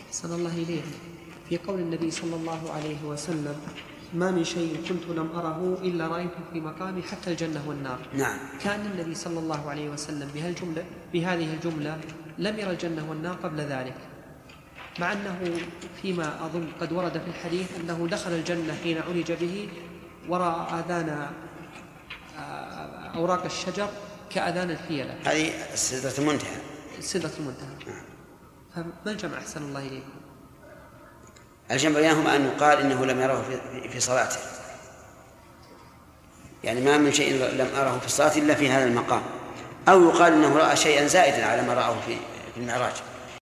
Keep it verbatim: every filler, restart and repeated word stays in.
أحسن الله إليك. في قول النبي صلى الله عليه وسلم ما من شيء كنت لم أره إلا رأيته في مقامي حتى الجنة والنار. نعم. كان النبي صلى الله عليه وسلم بهالجملة بهذه الجملة لم يرى الجنة والنار قبل ذلك، مع أنه فيما أظن قد ورد في الحديث أنه دخل الجنة حين عرج به ورأى آذان أوراق الشجر كأذان الفيلة. هذه سدرة المنتهى. سدرة المنتهى. فما الجمع أحسن الله إليكم؟ الجمع بينهما أن يقال إنه لم يره في صلاته، يعني ما من شيء لم أره في الصلاة إلا في هذا المقام، أو يقال إنه رأى شيئا زائدا على ما رأه في المعراج.